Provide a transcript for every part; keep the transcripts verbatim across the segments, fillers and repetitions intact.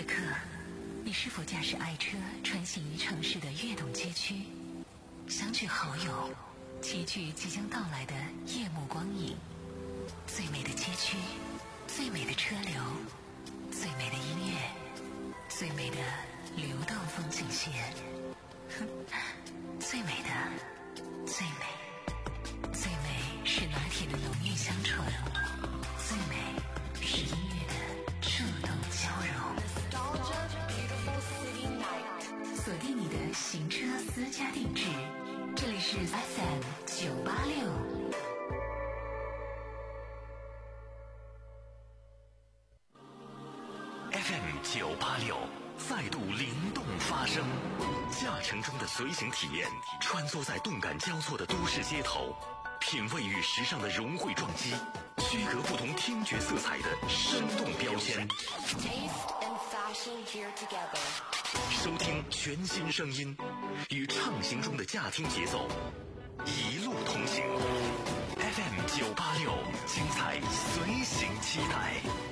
刻，你是否驾驶爱车穿行于城市的跃动街区，相聚好友，齐聚即将到来的夜幕光影？最美的街区，最美的车流，最美的音乐，最美的流动风景线。哼，最美的，最美，最美是拿铁的浓郁香醇，最美是音乐的触动交融。锁定你的行车私家定制，这里是 F M 九八六。 F M 九八六再度灵动发声，驾乘中的随行体验，穿梭在动感交错的都市街头，品味与时尚的融汇撞击，区隔不同听觉色彩的生动标签。收听全新声音，与畅行中的驾听节奏一路同行。F M 九八六，精彩随行期待。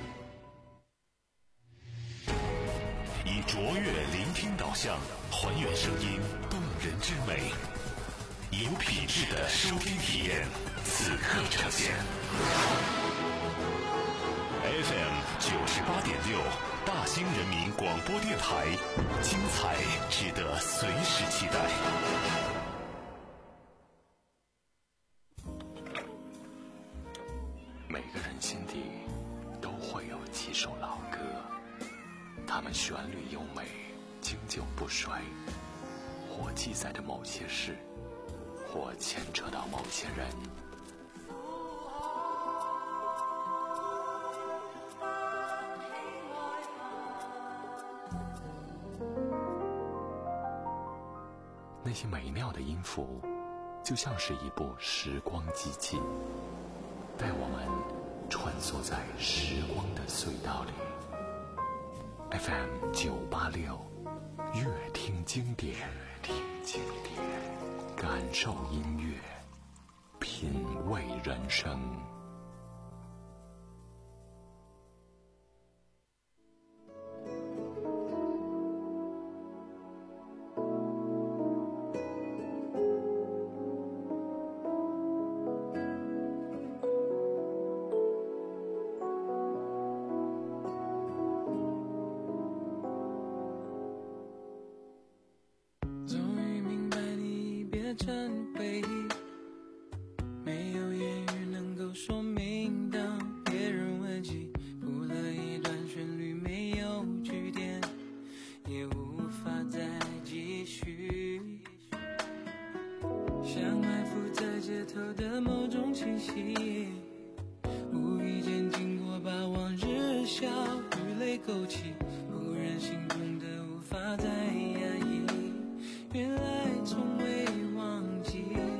以卓越聆听导向，还原声音动人之美，有品质的收听体验，此刻呈现。F M 九十八点六，大兴人民广播电台，精彩值得随时期待。每个人心底都会有几首老歌，它们旋律优美，经久不衰，或记载着某些事，或牵扯到某些人。那些美妙的音符，就像是一部时光机器，带我们穿梭在时光的隧道里。F M 九八六，乐听经典，听经典，感受音乐，品味人生。 成回忆，没有言语能够说明。当别人问起，谱了一段旋律，没有句点，也无法再继续。像埋伏在街头的某种气息，无意间经过，把往日笑与泪勾起，忽然心痛的无法再压抑。原来从未忘记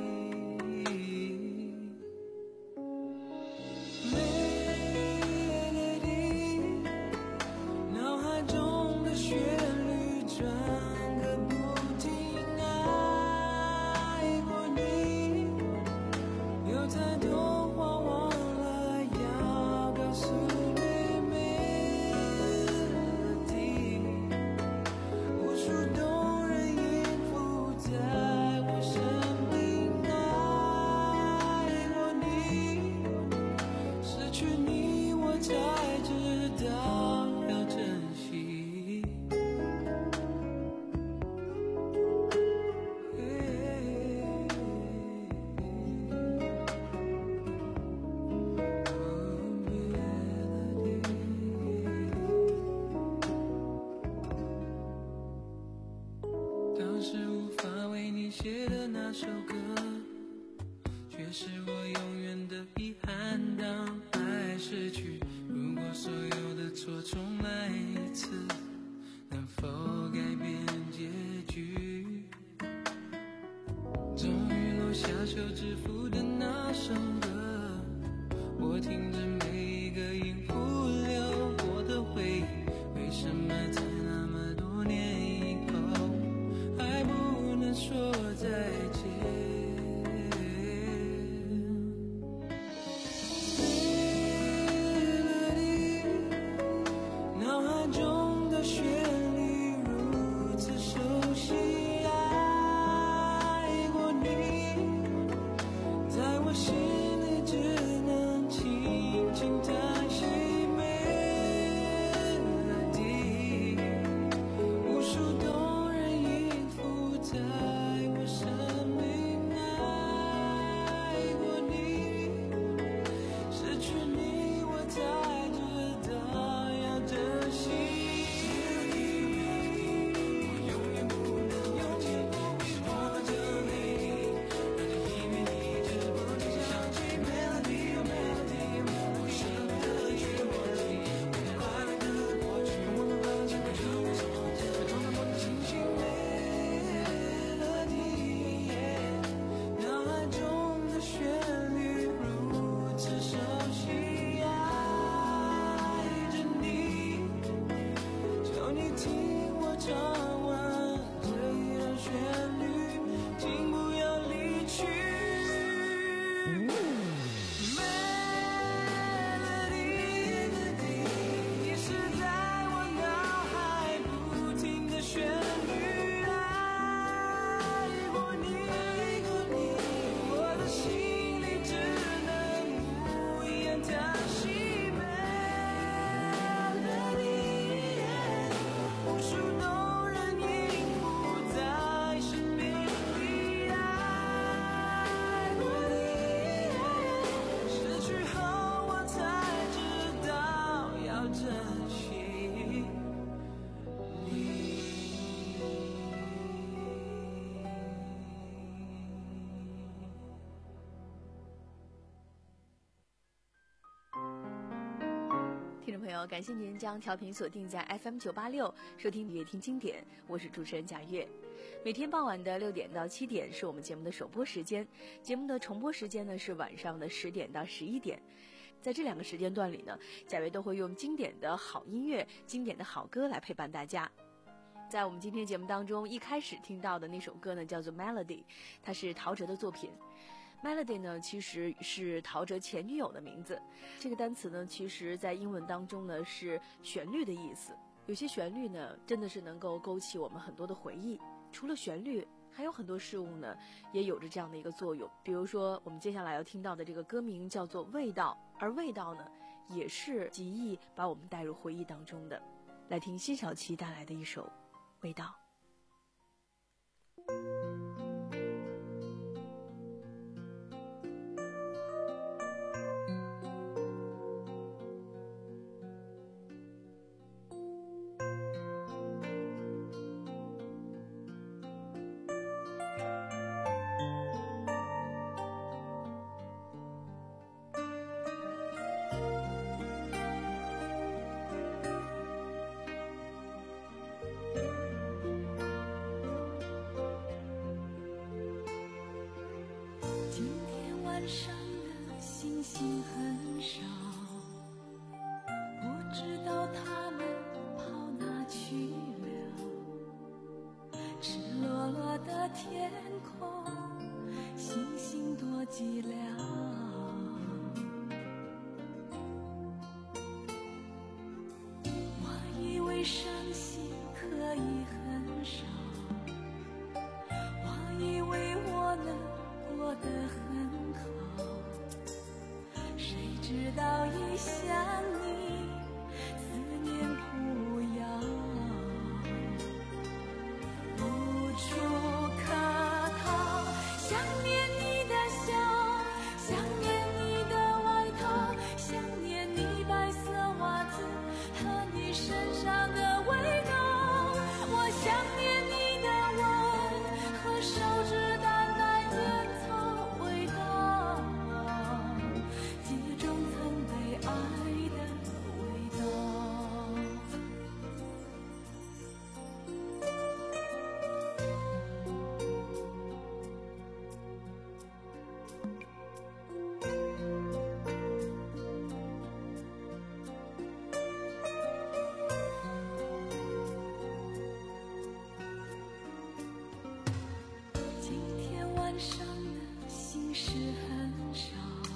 melody， 脑海中的旋律转个不停。爱过你，有太多话忘了要告诉你。melody， 无数动人音符在我生命。爱过你，失去你我才知道要珍惜。当时无法为你写的那首歌，却是我永远的遗憾。当爱逝去，如果所有的错重来一次，能否改变结局？终于落下手指符的那首歌，我听着每一个音符流过的回忆，为什么在那么多年以后还不能说再见？脑海中的旋朋友，感谢您将调频锁定在 F M 九八六，收听夜听经典，我是主持人贾月。每天傍晚的六点到七点是我们节目的首播时间，节目的重播时间呢是晚上的十点到十一点。在这两个时间段里呢，贾月都会用经典的好音乐、经典的好歌来陪伴大家。在我们今天节目当中，一开始听到的那首歌呢叫做 Melody， 它是陶喆的作品。Melody 呢其实是陶喆前女友的名字，这个单词呢其实在英文当中呢是旋律的意思。有些旋律呢真的是能够勾起我们很多的回忆，除了旋律还有很多事物呢也有着这样的一个作用。比如说我们接下来要听到的这个歌名叫做味道，而味道呢也是极易把我们带入回忆当中的。来听辛晓琪带来的一首味道。 晚上的星星很少，不知道它们跑哪去了。赤裸裸的天空，星星多寂寥。我以为伤心可以很少，我以为我能过得很谁知道一想你，思念扑摇，无处可逃。想念你的笑，想念你的外套，想念你白色袜子和你身上的味道。我想念你的吻和手指淡淡烟草味道，记中曾被爱的味道。今天晚上的心事很少，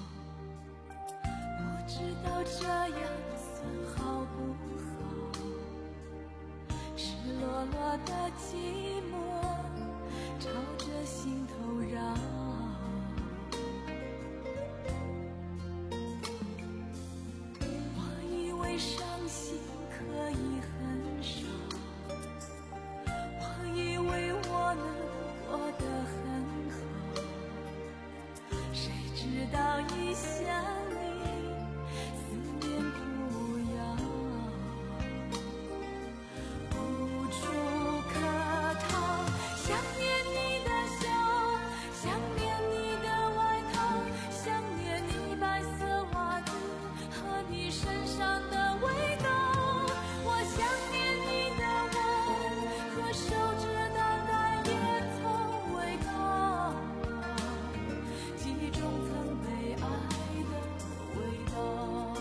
不知道这样算好不好。赤裸裸的寂寞朝着心头绕，我以为伤心可以很少，我以为我能过得很好，谁知道一想你，思念扑摇，无处可逃。想念你的笑，想念你的外套，想念你白色袜子和你身上的味道。我想念你的吻和手指淡淡烟草味道，记忆中曾被爱的味道。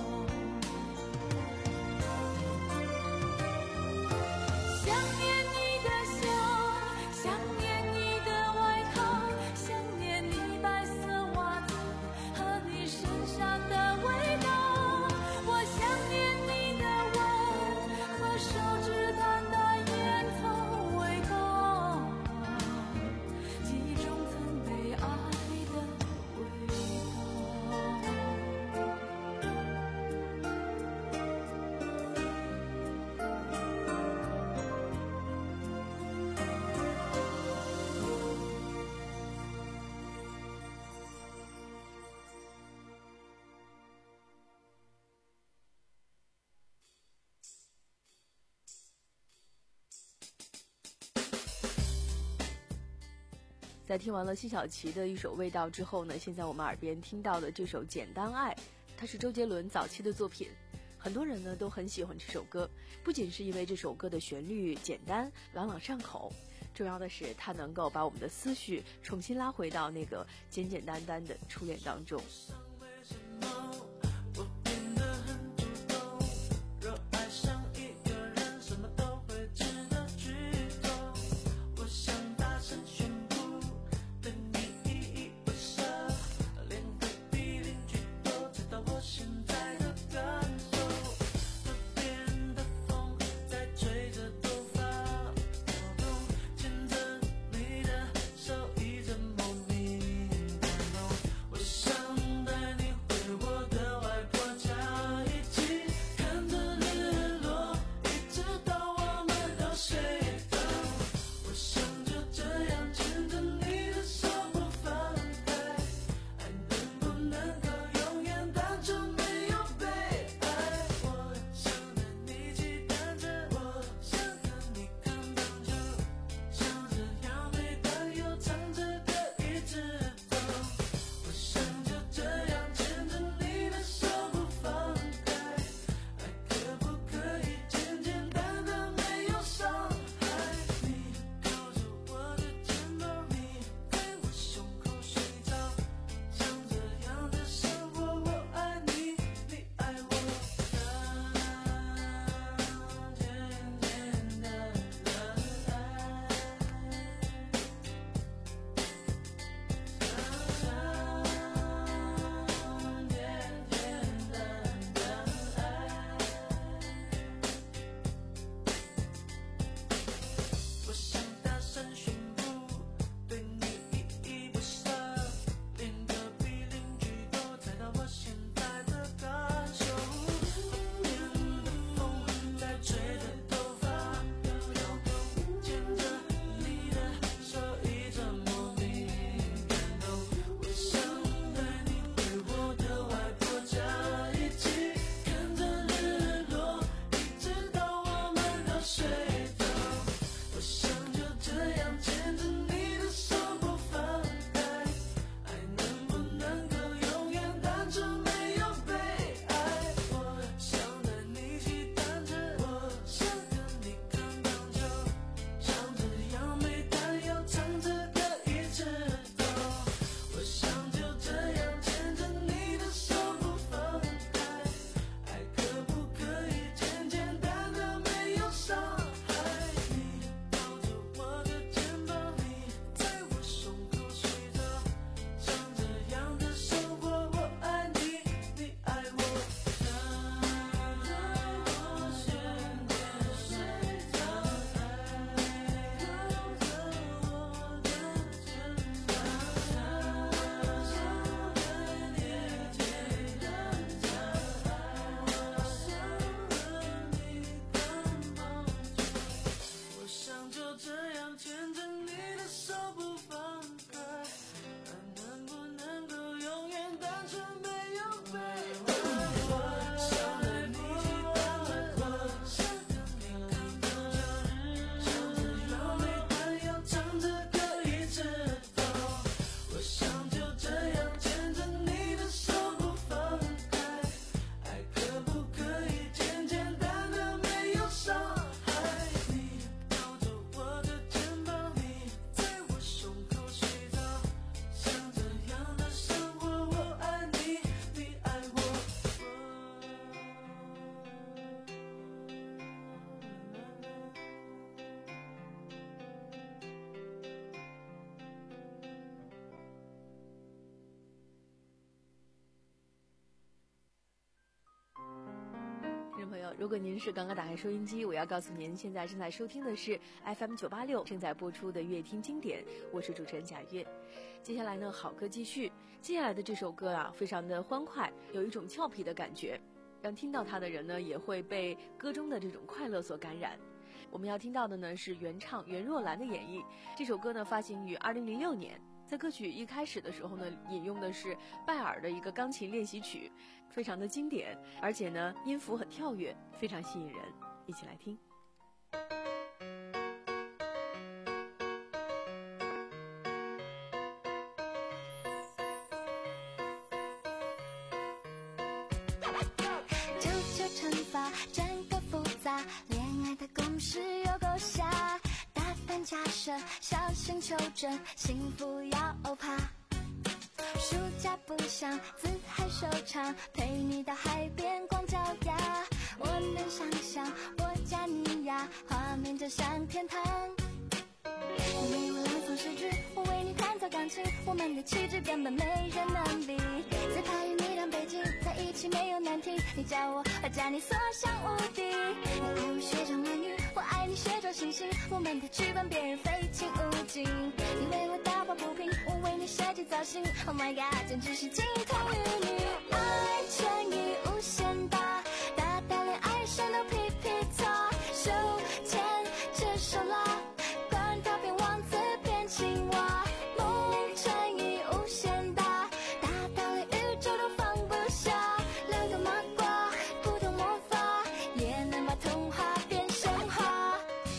想念你的笑，想念你的外套，想念你白色袜子和你身上的味道。我想念你的吻和手指淡淡烟草味道，记忆中曾被爱的味道。 在听完了辛晓琪的一首《味道》之后呢，现在我们耳边听到的这首《简单爱》，它是周杰伦早期的作品。 很多人呢都很喜欢这首歌，不仅是因为这首歌的旋律简单朗朗上口，重要的是它能够把我们的思绪重新拉回到那个简简单单的初恋当中。朋友，如果您是刚刚打开收音机，我要告诉您，现在正在收听的是 F M 九八六正在播出的乐听经典，我是主持人贾月。接下来呢，好歌继续。接下来的这首歌啊，非常的欢快，有一种俏皮的感觉，让听到它的人呢，也会被歌中的这种快乐所感染。我们要听到的呢是原唱袁若兰的演绎。这首歌呢发行于二零零六年。在歌曲一开始的时候呢，引用的是拜尔的一个钢琴练习曲，非常的经典，而且呢音符很跳跃，非常吸引人。一起来听。 就就唱小心求证，幸福要怕。暑假不想自嗨收场，陪你到海边光脚丫。我能想象我加你呀，画面就像天堂。你为我朗诵诗句，我为你弹奏钢琴，我们的气质根本没人能比。自拍与你当背景，在一起没有难题。你叫我，我叫你，所向无敌。你爱我学长美女，我爱你学着星星，我们的剧本别人非亲勿近。你为我打抱不平，我为你设计造型。Oh my god， 简直是金童玉女，爱乘以无限大，大到连爱神都皮皮擦。手牵着手拉，管他变王子变青蛙。梦乘以无限大，大到连宇宙都放不下。两个麻瓜，不懂魔法，也能把童话变神话。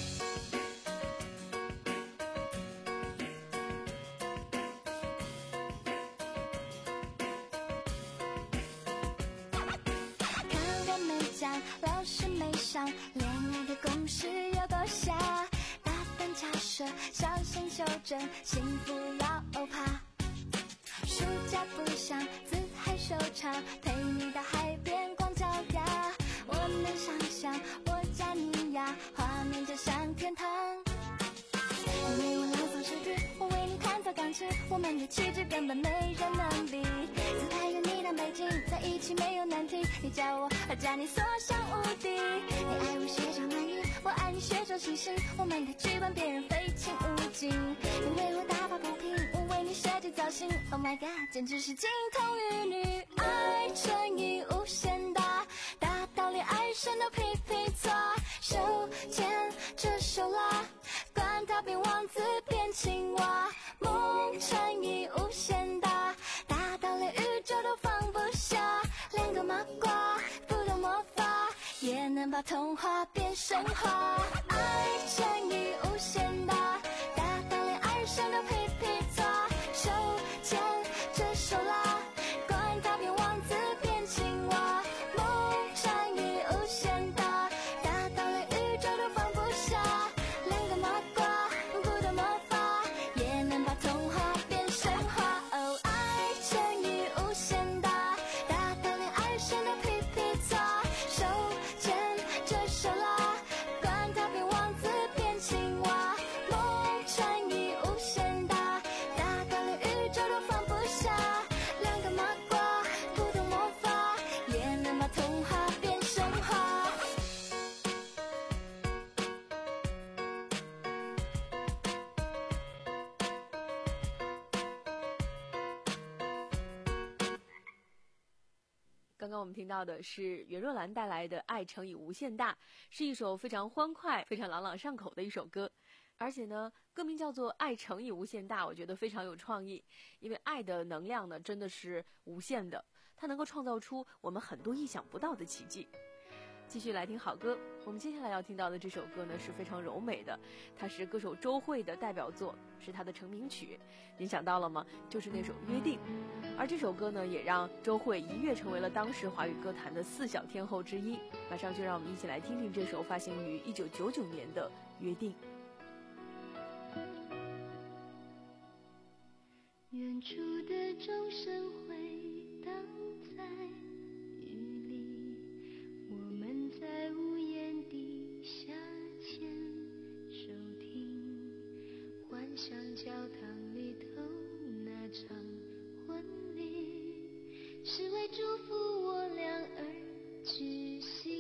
课文没讲，老师没上，恋爱的公式有多瞎？大胆假设，小心修正，幸福要怕。暑假不想自嗨收场，陪你到海边光脚丫。我能想象我加你呀，画面就像天堂。你为我朗诵诗句，我为你弹奏钢琴，我们的气质根本没人能比。自拍有你当背景，在一起没有难题。你叫我，我叫你，所向无敌。你爱我学长美女，我爱你学着星星，我们的剧本别人非亲勿近。你为我打抱不平，我为你设计造型。Oh my god， 简直是金童玉女，爱乘以无限大，大到连爱神都皮皮擦。手牵着手拉，管他变王子变青蛙。梦乘以无限大，大到连宇宙都放不下。两个麻瓜，不懂魔法，也能把童话变神话。爱乘以无限大，大到连爱神都皮皮擦。手牵着手拉，管他变王子变青蛙。梦乘以无限大，大到连宇宙都放不下。两个麻瓜，不懂魔法，也能把童话变神话。哦，爱乘以无限大，大到连爱神都皮皮擦。手牵着手拉，管他变王子变青蛙。梦乘以无限大，大到连宇宙都放不下。两个麻瓜，不懂魔法，也能把童话变神话。 刚刚我们听到的是袁若兰带来的《爱乘以无限大》，是一首非常欢快、非常朗朗上口的一首歌。而且呢，歌名叫做《爱乘以无限大》，我觉得非常有创意，因为爱的能量呢真的是无限的，它能够创造出我们很多意想不到的奇迹。继续来听好歌，我们接下来要听到的这首歌呢是非常柔美的，它是歌手周蕙的代表作，是她的成名曲。您想到了吗？就是那首《约定》。而这首歌呢，也让周蕙一跃成为了当时华语歌坛的四小天后之一。马上就让我们一起来听听这首发行于一九九九年的《约定》。 远处的钟声回荡在雨里，我们在屋檐底下牵手听，幻想教堂里头那场婚礼，是为祝福我俩而举行。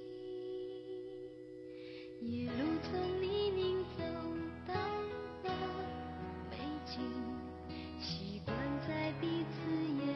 一路从泥泞走到了美景，习惯在彼此眼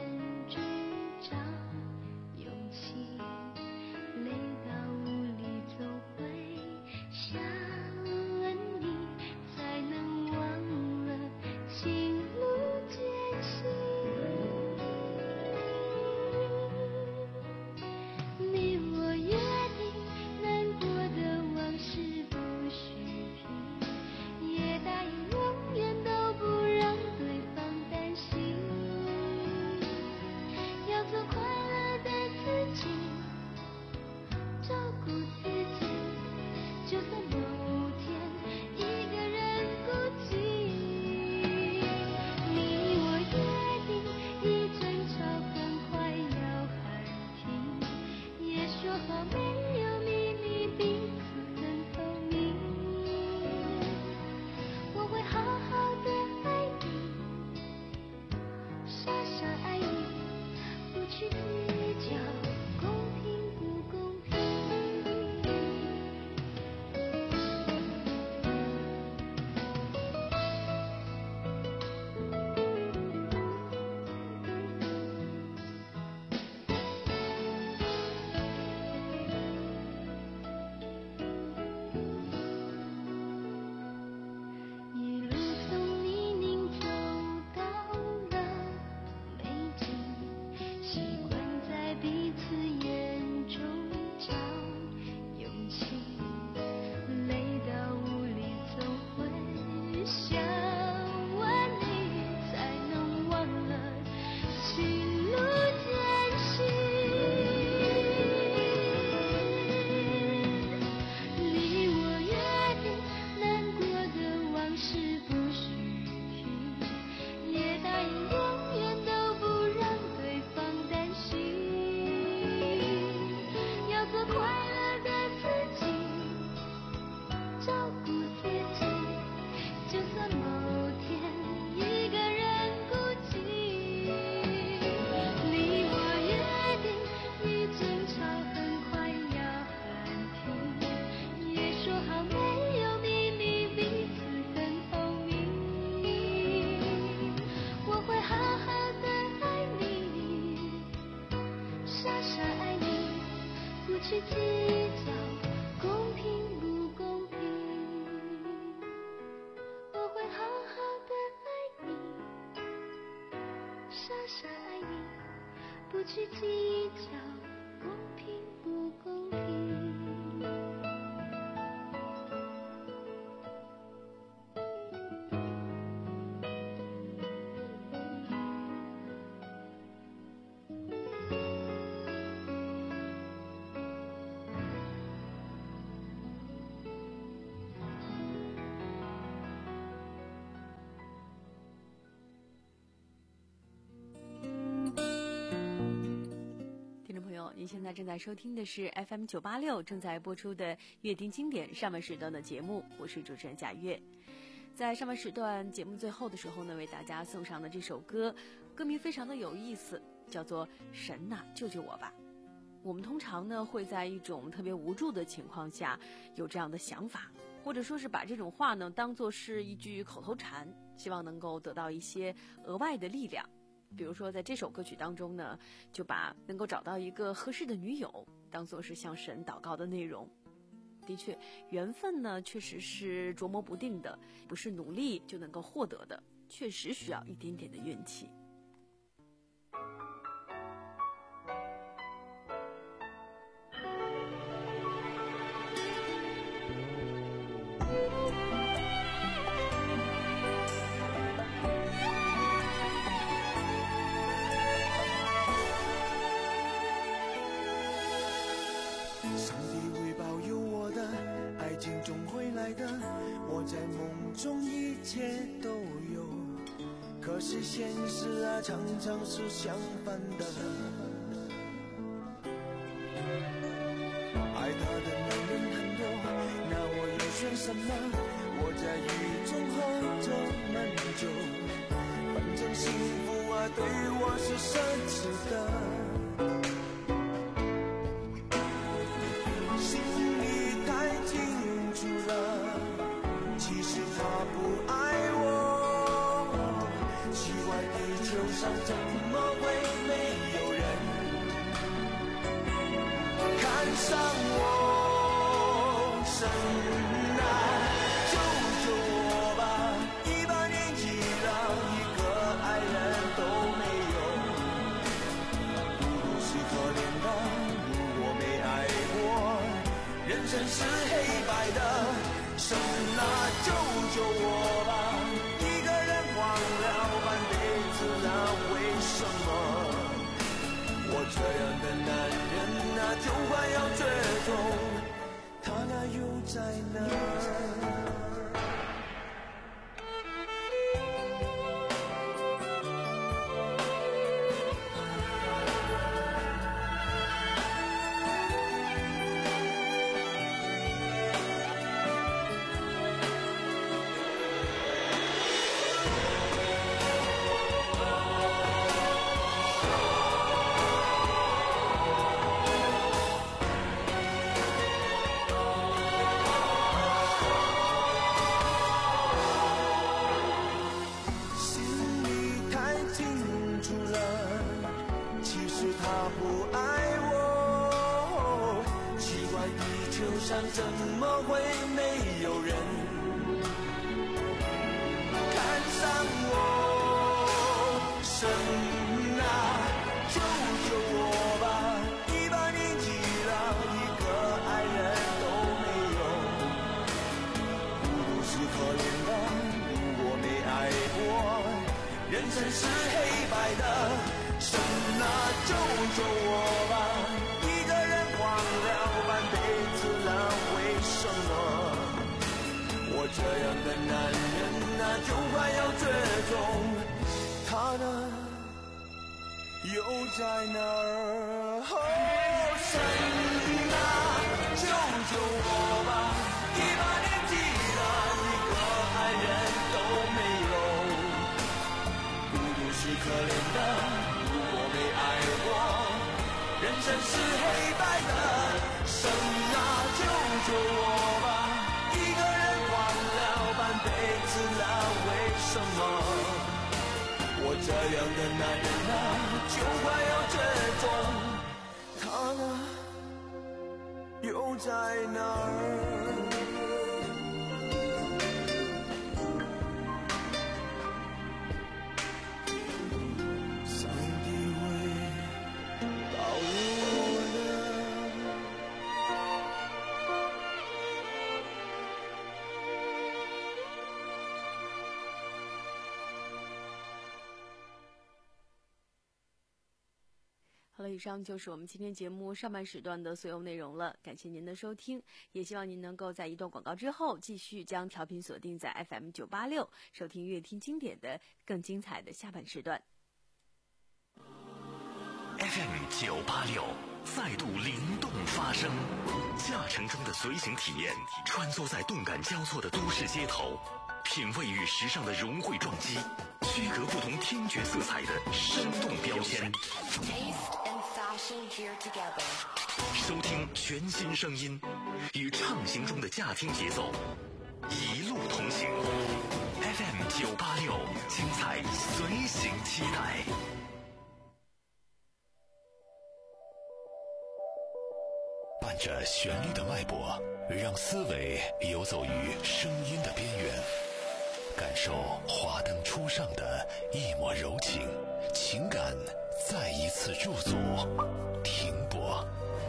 去计较公平不公平。 您现在正在收听的是 F M 九八六正在播出的乐听经典上半时段的节目，我是主持人贾月。在上半时段节目最后的时候呢，为大家送上的这首歌，歌名非常的有意思，叫做《神呐，救救我吧》。我们通常呢会在一种特别无助的情况下有这样的想法，或者说是把这种话呢当作是一句口头禅，希望能够得到一些额外的力量。比如说在这首歌曲当中呢，就把能够找到一个合适的女友当作是向神祷告的内容。的确，缘分呢确实是捉摸不定的，不是努力就能够获得的，确实需要一点点的运气。 我在梦中一切都有，可是现实啊常常是相反的。爱他的男人很多，那我又选什么？我在雨中喝着闷酒，反正幸福啊对我是奢侈的。心里太清楚了，其实他不爱我，奇怪地球上怎么会没有人看上我？神啊，救救我吧！一把年纪了，一个爱人都没有，不如是可怜的，如果没爱过，人生是黑白的。神啊，救救我吧！一个人忘了半辈子了，为什么我这样的男人啊，就快要绝种？他那又在哪儿？怎么会没有人看上我？神啊，救救我吧！一把年纪了，一个爱人都没有，不如是可怜的，如果没爱过，人生是黑白的。神啊，救救我吧！一个人忘了半辈子了，为什么我这样的男人啊，就快要绝种？他呢，又在哪儿？哦，神啊，救救我吧！一把年纪了，一个爱人都没有，不如是可怜的。人生是黑白的，神啊，救救我吧！一个人忘了半辈子了，为什么我这样的男人啊，就快要绝种？他呢，又在哪儿？上帝为好了，以上就是我们今天节目上半时段的所有内容了，感谢您的收听，也希望您能够在一段广告之后继续将调频锁定在 F M 九八六，收听乐听经典的更精彩的下半时段。 F M 九八六再度灵动发声，驾乘中的随行体验，穿梭在动感交错的都市街头，品味与时尚的融汇撞击，区隔不同听觉色彩的生动标签。收听全新声音，与畅行中的驾听节奏，一路同行。F M 九八六，精彩随行期待。伴着旋律的脉搏，让思维游走于声音的边缘，感受华灯初上的一抹柔情，情感再一次驻足停泊。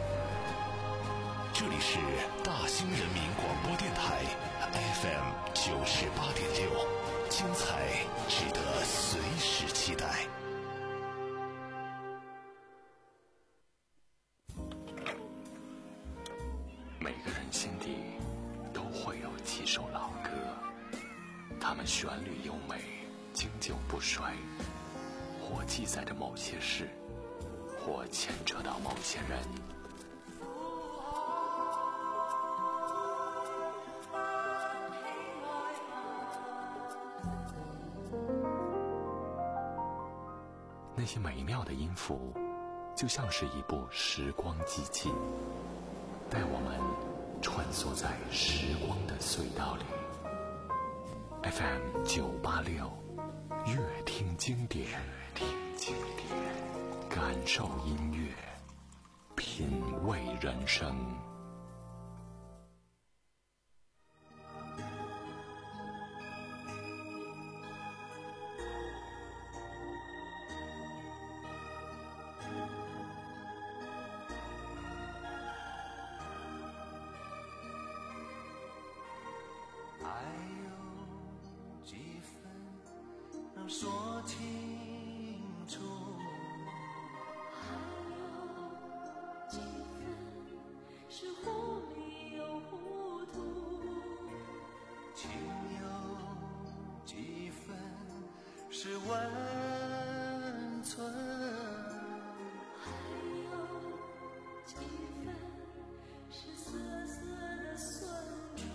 这里是大兴人民广播电台 F M 九十八点六，精彩值得随时期待。每个人心底都会有几首老歌，它们旋律优美，经久不衰，或记载着某些事，或牵扯到某些人。那些美妙的音符，就像是一部时光机器，带我们穿梭在时光的隧道里。F M 九八六，乐听经典，听经典，感受音乐，品味人生。 还有几分能说清楚， 还有几分是糊里又糊涂， 情有几分是温存， 还有几分是涩涩的酸楚。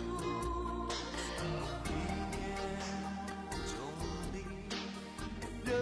热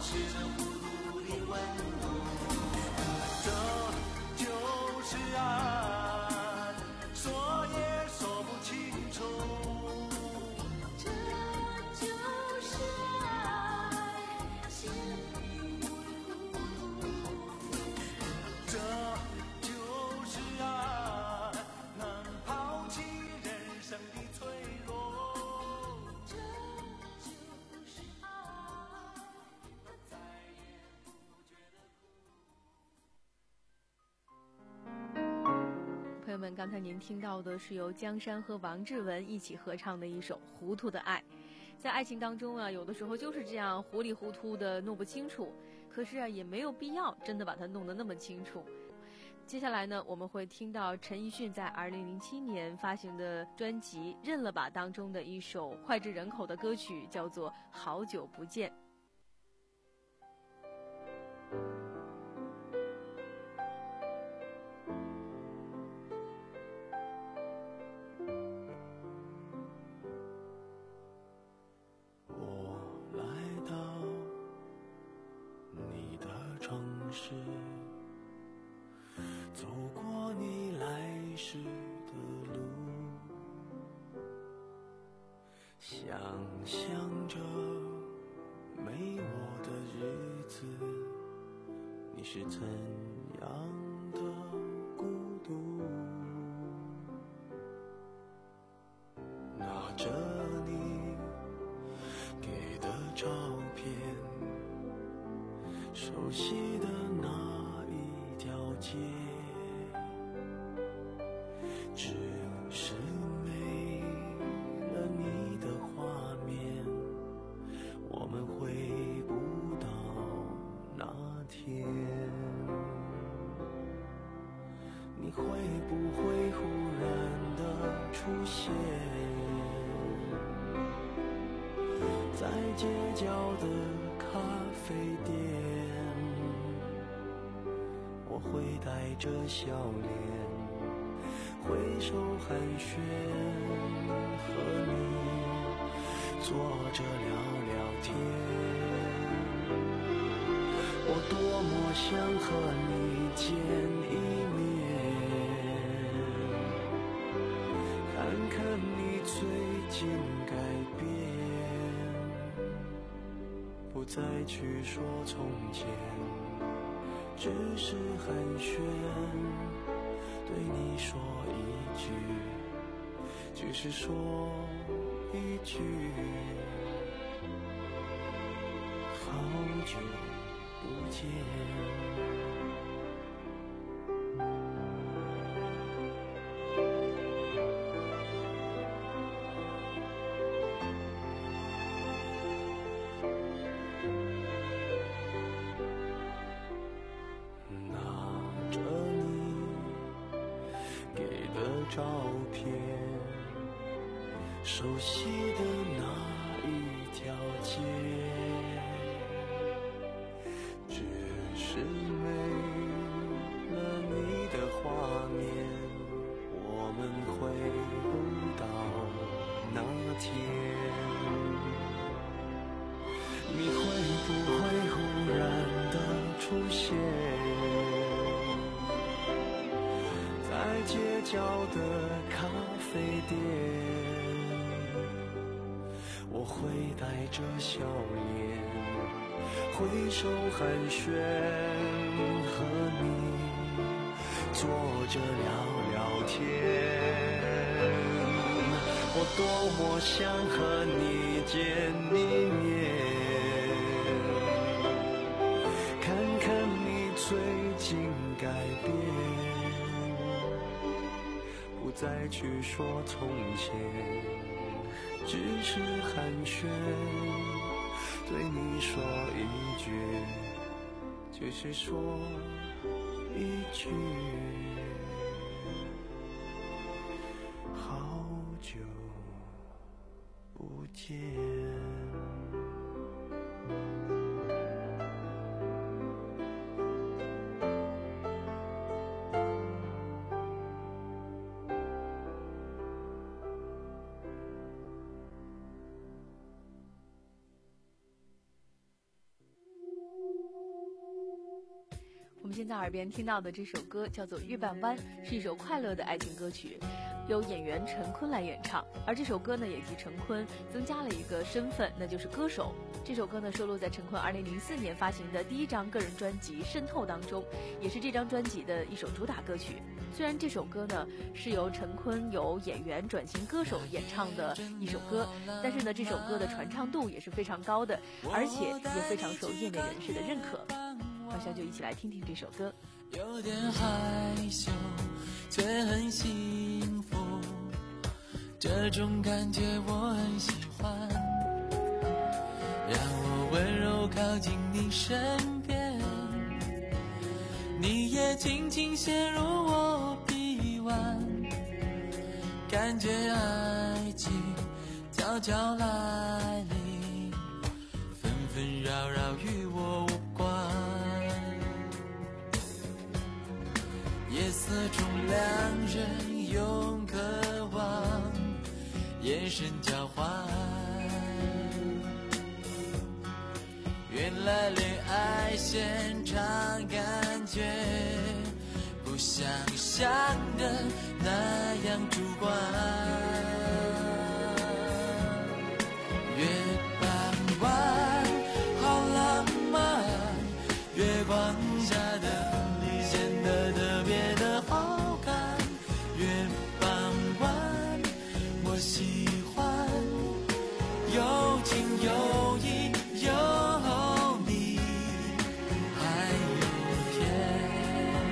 是这孤独的温度。这就是爱，说也说不清楚。 这就是爱，心里糊涂。 这就是爱，能抛弃人生的脆弱。 这就是爱，它再也不觉得苦。 朋友们，刚才您听到的是由江山和王志文一起合唱的一首《糊涂的爱》。在爱情当中啊，有的时候就是这样糊里糊涂的弄不清楚，可是啊，也没有必要真的把它弄得那么清楚。接下来呢，我们会听到陈奕迅在二零零七年发行的专辑《认了吧》当中的一首脍炙人口的歌曲，叫做《好久不见》。 我来到你的城市，走过你来时的路，想象着没我的日子，你是怎样的孤独。拿着你给的照片，熟悉的那一条街，只是没了你的画面，我们回不到那天。你会不会忽然的出现在街角的咖啡店？我会带着笑脸挥手寒暄，和你坐着聊聊天。我多么想和你见一面，看看你最近改变，不再去说从前，只是寒暄，对你说一句，只是说一句，好久不见。照片，熟悉的那一条街，只是没了你的画面，我们回不到那天。你会不会忽然的出现在街角的咖啡店？我会带着笑脸挥手寒暄，和你坐着聊聊天。我多么想和你见一面，看看你最近改变，不再去说从前，只是寒暄，对你说一句，只是说一句，好久不见。 们现在耳边听到的这首歌叫做《月半弯》，是一首快乐的爱情歌曲，由演员陈坤来演唱。而这首歌呢，也替陈坤增加了一个身份，那就是歌手。这首歌呢，收录在陈坤二零零四年发行的第一张个人专辑《渗透》当中，也是这张专辑的一首主打歌曲。虽然这首歌呢是由陈坤由演员转型歌手演唱的一首歌，但是呢，这首歌的传唱度也是非常高的，而且也非常受业内人士的认可。马上就一起来听听这首歌。 有点害羞，却很幸福，这种感觉我很喜欢，让我温柔靠近你身边，你也轻轻陷入我臂弯，感觉爱情悄悄来临，纷纷扰扰与我无关，夜色中两人用渴望眼神交换，原来恋爱现场感觉不像想的那样主观，月半弯好浪漫，月光下的你显得特别的好看，月半弯我喜欢，有情有义有你还有天，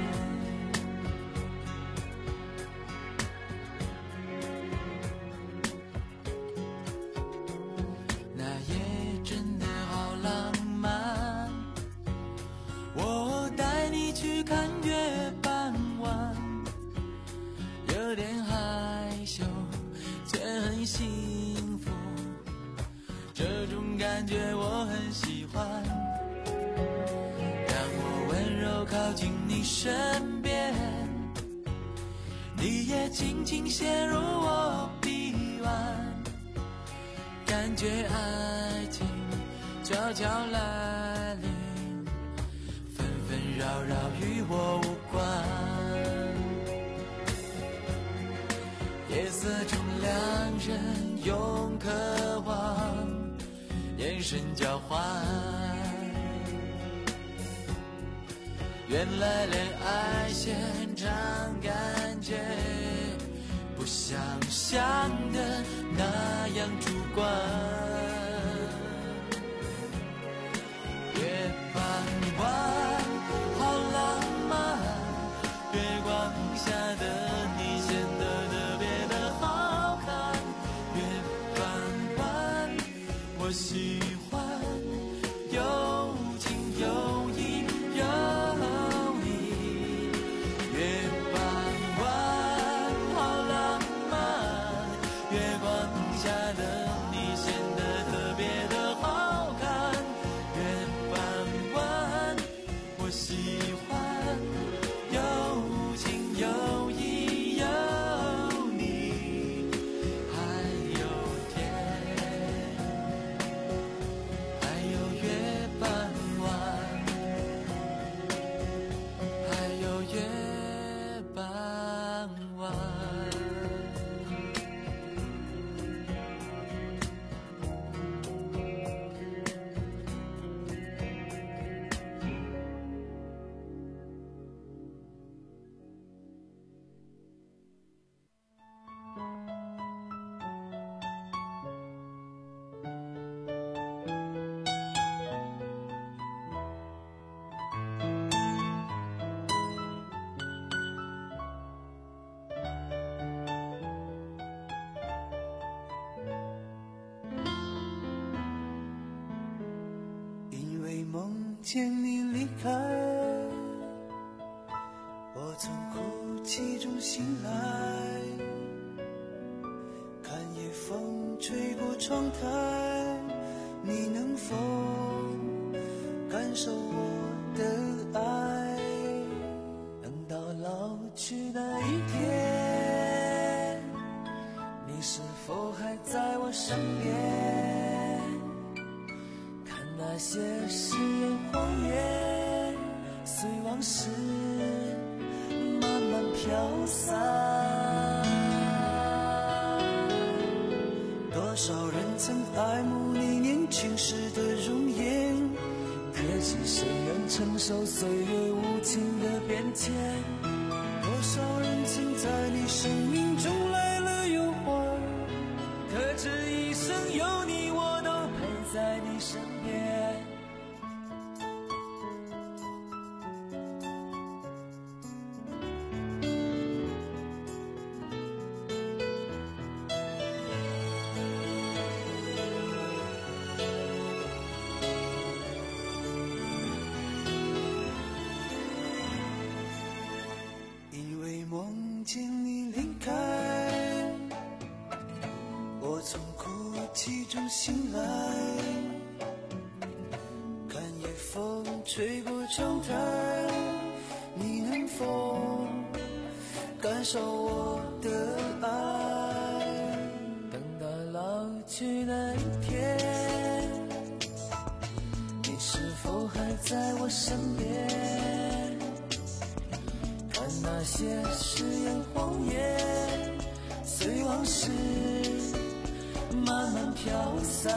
那夜真的好浪漫，我带你去看月半弯，有点害羞却很幸福，这种感觉我很喜欢，让我温柔靠近你身边，你也轻轻陷入我臂弯，感觉爱情悄悄来临，纷纷扰扰与我无关，夜色中两人用渴望眼神交换，原来恋爱现场感觉不像想的那样主观，月半弯好浪漫，月光下的你显得特别的好看，月半弯我喜欢，有情有义有你，月半弯好浪漫，月光下的你显得特别的好看，月半弯我喜欢，有情有义有你还有天，还有月半弯，还有月半弯。 因为梦见你离开，我从哭泣中醒来，看夜风吹过窗台，你能否感受我的爱？等到老去那一天，你是否还在我身边？看那些誓言谎言， 随往事慢慢飘散。多少人曾爱慕你年轻时的容颜，可知谁愿承受岁月无情的变迁？多少人曾在你生命中来了又还，可知一生有你我都陪在你身边。因为梦见你离开，我从哭泣中醒来，看夜风吹过窗台，你能否感受我的爱？等到老去那一天，你是否还在我身边？看那些誓言谎言，随往事慢慢飘散。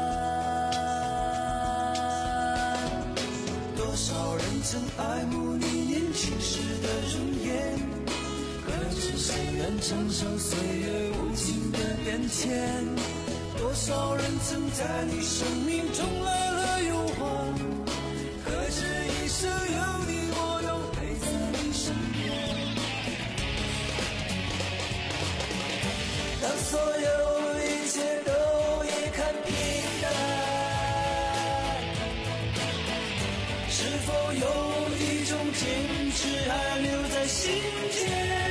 多少人曾爱慕你年轻时的容颜，可知谁愿承受岁月无情的变迁？多少人曾在你生命中来了又还，可知一生有你我都陪在你身边。当所有一切都已看平淡，是否有一种坚持还留在心间？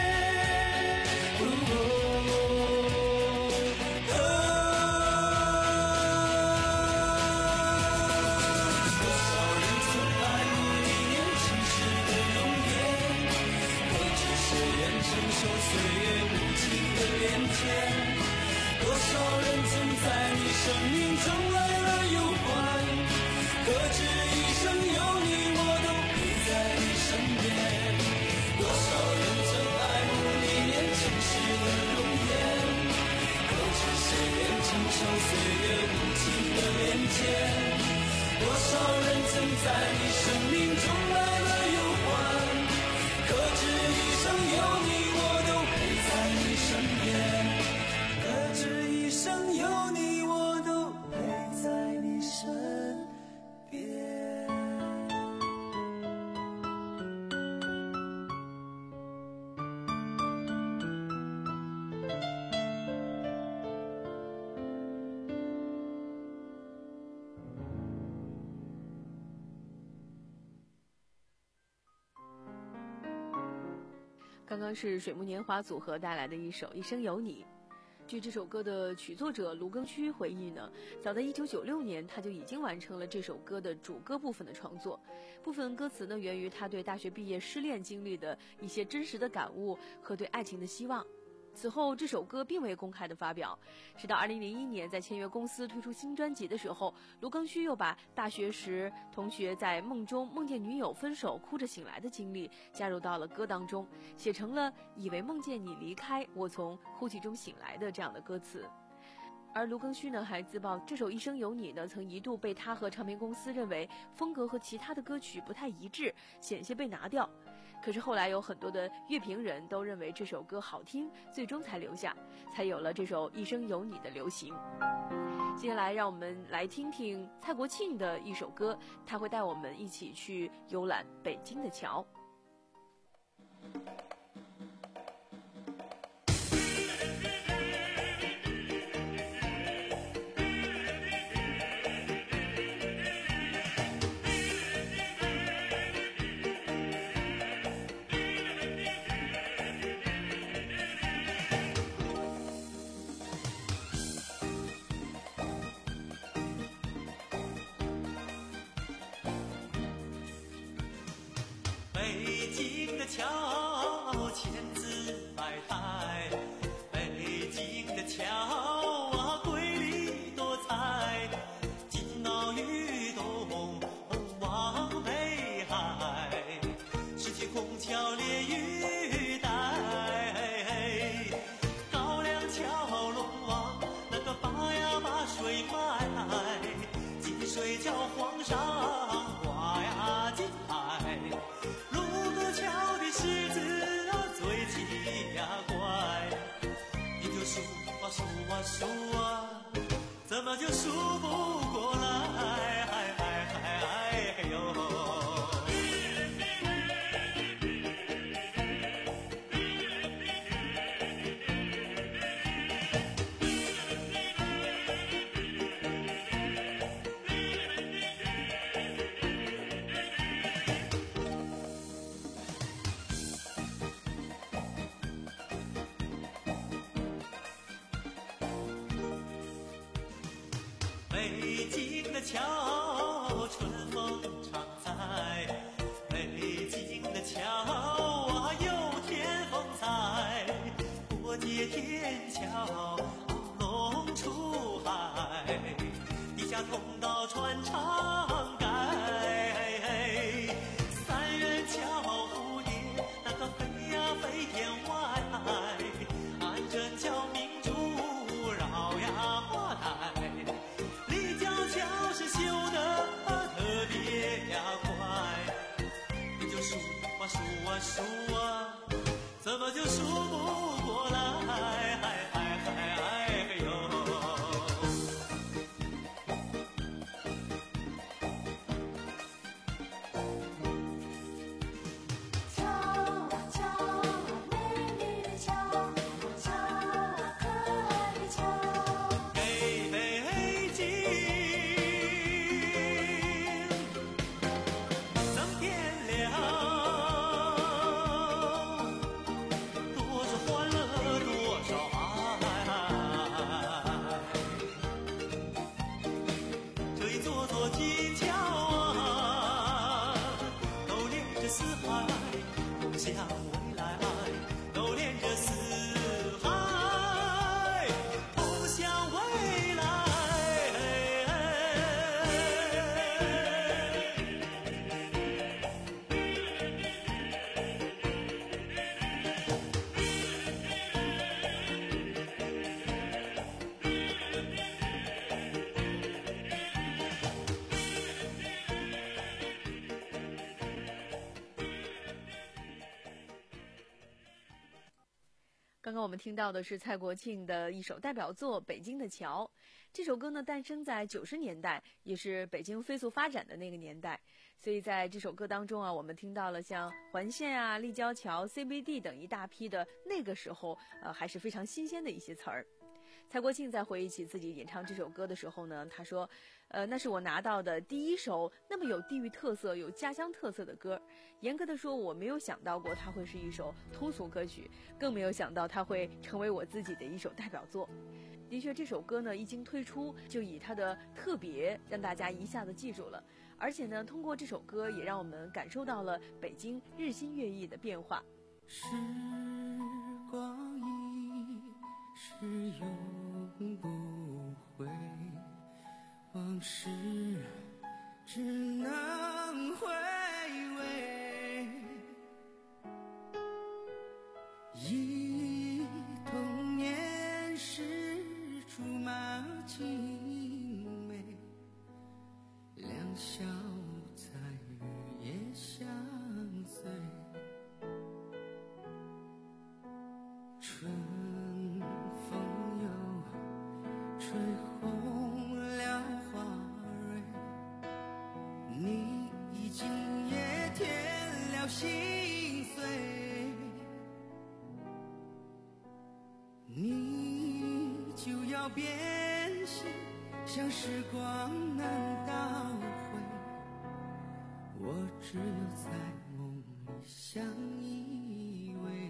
多少人曾在你生命中来了又还，可知一生有你我都陪在你身边。多少人曾爱慕你年轻时的容颜，可知谁愿承受岁月无情的变迁？多少人曾在你生命中来了又还，可知一生有你我都陪在你身边。可知一生有你我都陪在你身边。 刚刚是水木年华组合带来的一首《一生有你》。据这首歌的曲作者卢庚戌回忆呢，早在一九九六年他就已经完成了这首歌的主歌部分的创作，部分歌词呢源于他对大学毕业失恋经历的一些真实的感悟和对爱情的希望。此后这首歌并未公开的发表，直到二零零一年在签约公司推出新专辑的时候，卢庚戌又把大学时同学在梦中梦见女友分手哭着醒来的经历加入到了歌当中，写成了以为梦见你离开，我从哭泣中醒来的这样的歌词。而卢庚戌呢还自曝这首《一生有你》呢曾一度被他和唱片公司认为风格和其他的歌曲不太一致，险些被拿掉。可是后来有很多的乐评人都认为这首歌好听，最终才留下，才有了这首《一生有你》的流行。接下来让我们来听听蔡国庆的一首歌，他会带我们一起去游览北京的桥。 北京的桥么就数不过来？哎哎哎哎呦！北京的桥，春风常在。北京的桥啊，有天风采。过街天桥，龙出海。地下通道穿长街。三元桥蝴蝶，那个飞呀飞天外。安贞桥明珠绕呀来。桥是修得特别呀快，你就数啊数啊数啊，怎么就数不过来？哎哎哎哎呦！ 桥啊桥啊，美丽的桥，桥啊可爱的桥， 给北京向未来，都连着四海，通向未来。 刚刚我们听到的是蔡国庆的一首代表作《北京的桥》。这首歌呢，诞生在九十年代，也是北京飞速发展的那个年代。所以在这首歌当中啊，我们听到了像环线啊、立交桥、C B D 等一大批的那个时候呃还是非常新鲜的一些词儿。蔡国庆在回忆起自己演唱这首歌的时候呢，他说呃，那是我拿到的第一首那么有地域特色、有家乡特色的歌。严格的说，我没有想到过它会是一首通俗歌曲，更没有想到它会成为我自己的一首代表作。的确，这首歌呢一经推出，就以它的特别让大家一下子记住了。而且呢，通过这首歌也让我们感受到了北京日新月异的变化。 时光一逝永不回，往事只能回味，忆童年时竹马青梅，两小在日夜相随，春风又吹红了花蕊，你已经也添了心碎，你就要变心，像时光难倒回，我只有在梦里相依偎。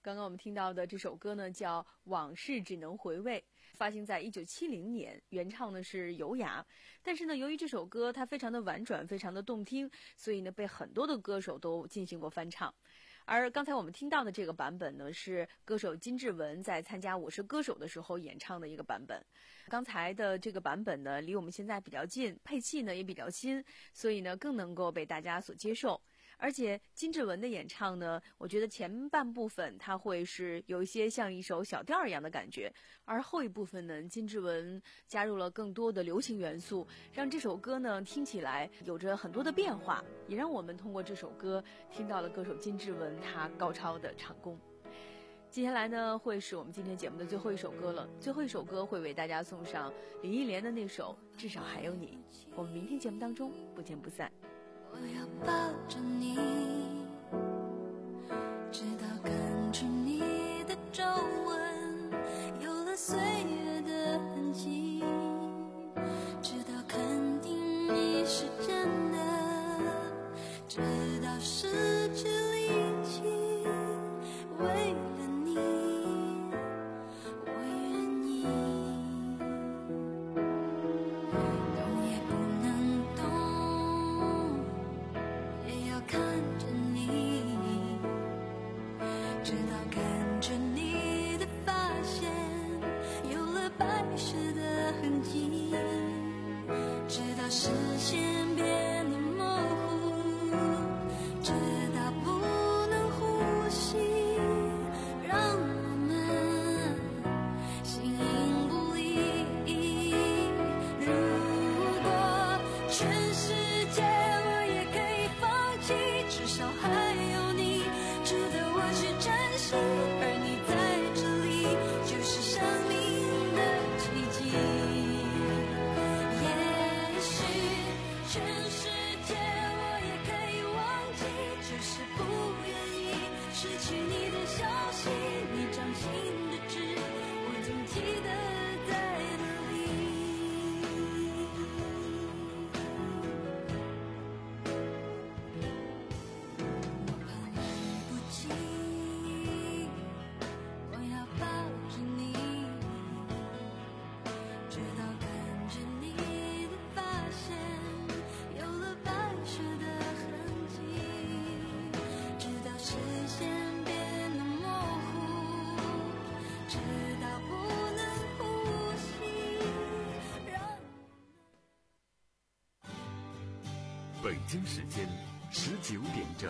刚刚我们听到的这首歌呢，叫《往事只能回味》，发行在一九七零年，原唱呢是尤雅。但是呢，由于这首歌它非常的婉转，非常的动听，所以呢被很多的歌手都进行过翻唱。而刚才我们听到的这个版本呢，是歌手金志文在参加《我是歌手》的时候演唱的一个版本。刚才的这个版本呢，离我们现在比较近，配器呢也比较新，所以呢更能够被大家所接受。而且金志文的演唱呢，我觉得前半部分它会是有一些像一首小调一样的感觉，而后一部分呢，金志文加入了更多的流行元素，让这首歌呢听起来有着很多的变化，也让我们通过这首歌听到了歌手金志文他高超的唱功。接下来呢，会是我们今天节目的最后一首歌了。最后一首歌会为大家送上林忆莲的那首《至少还有你》。我们明天节目当中不见不散。 我要抱着你，直到跟着你的皱纹有了岁月的痕迹，直到肯定你是真的，直到失去力气，为了你我愿意，动也不能动，也要看着你，直到跟着你的发现有了白雪的痕迹，直到视线变得模糊，直到不能呼吸，让我们形影不离。如果全世界我也可以放弃，至少还有你值得我去珍惜，而你在这里就是生命的奇迹。也许全世界我也可以忘记，就是不愿意失去你的消息，你掌心的痣我总记得在哪里。我怕来不及，我要抱着你，直到跟着你的发现有了白雪的痕迹，直到视线变得模糊，直到不能呼吸，让北京时间十九点整。